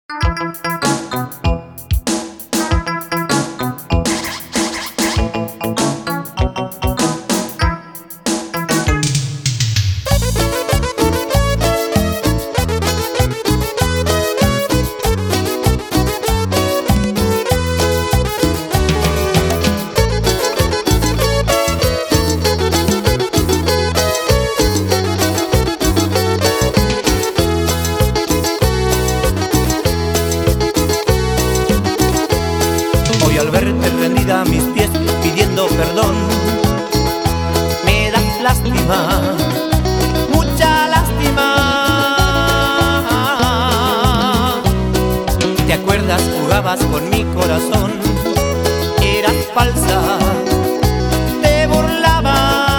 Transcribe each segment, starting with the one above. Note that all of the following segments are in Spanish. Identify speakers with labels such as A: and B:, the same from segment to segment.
A: Hoy al verte rendida a mis pies pidiendo perdón, me das lástima, mucha lástima. ¿Te acuerdas? Jugabas con mi corazón, eras falsa, te burlabas.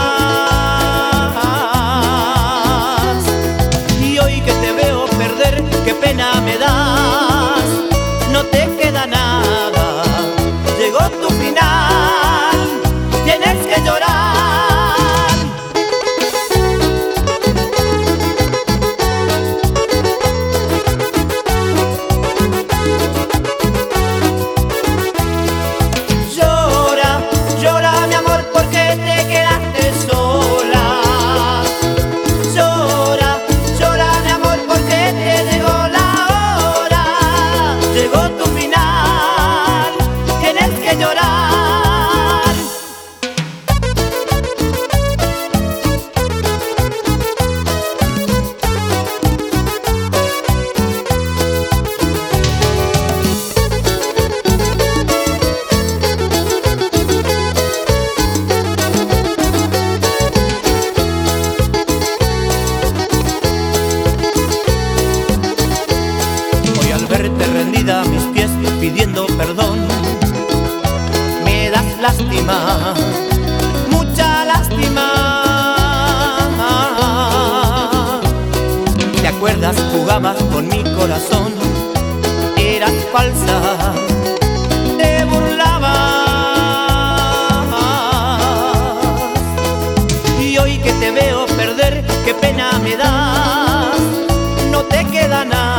A: Y hoy que te veo perder, qué pena me das, no te queda nada. Llegó tu final, tienes que llorar. Llora, llora mi amor porque te quedaste sola. Llora, llora mi amor porque te llegó la hora. Llegó tu final, tienes que llorar. Hoy al verte rendida a mis pies pidiendo perdón, me das lástima, mucha lástima. ¿Te acuerdas? Jugabas con mi corazón, eras falsa, te burlabas. Y hoy que te veo perder, qué pena me das, no te queda nada.